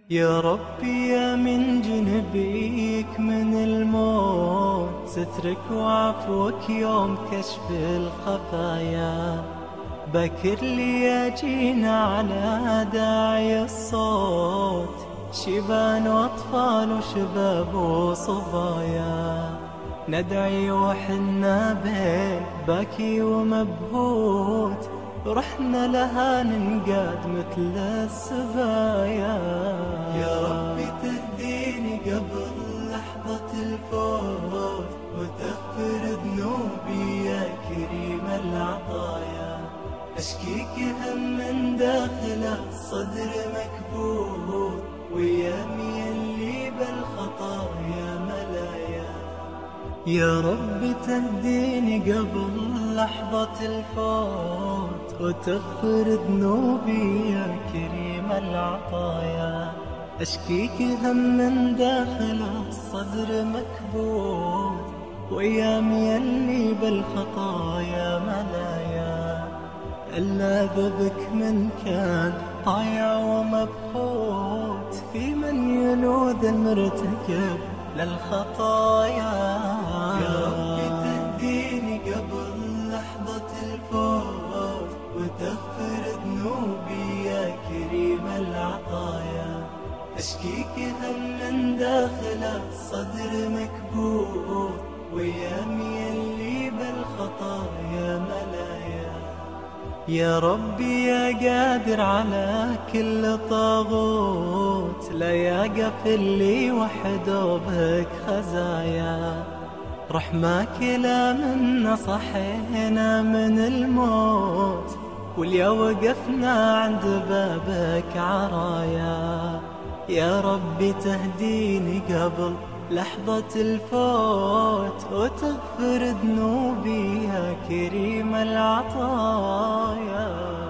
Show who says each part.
Speaker 1: يا ربي يا من جنبيك من الموت، سترك وعفوك يوم كشف الخفايا. بكر لي أجينا على داعي الصوت، شبان وأطفال وشباب وصبايا. ندعي وحنا بين باكي ومبهوت، رحنا لها ننقاد مثل السبايا. يا ربي تهديني قبل لحظة الفوت، وتغفر ذنوبي يا كريم العطايا. أشكيك هم من داخل الصدر مكبوت، ويامي اللي بالخطايا ملايا. يا رب تهديني قبل لحظة الفوت، وتغفر ذنوبي يا كريم العطايا. أشكيك هم من داخل الصدر مكبوت، وأيامي اللي بالخطايا ملايا. اللاذ بك من كان طايع ومبخوت، في من يلوذ المرتكب للخطايا. يا ربي تهديني قبل لحظة الفوت، وتغفر ذنوبي يا كريم العطايا. أشكيك هم من داخل الصدر مكبوت، ويامي اللي بالخطايا ملايا. يا ربي يا قادر على كل طاغوت، لا يقف اللي وحده بك خزايا. رحمك لا منا صحينا من الموت، واليا وقفنا عند بابك عرايا. يا ربي تهديني قبل لحظة الفوت، وتغفر ذنوبي يا كريم العطايا.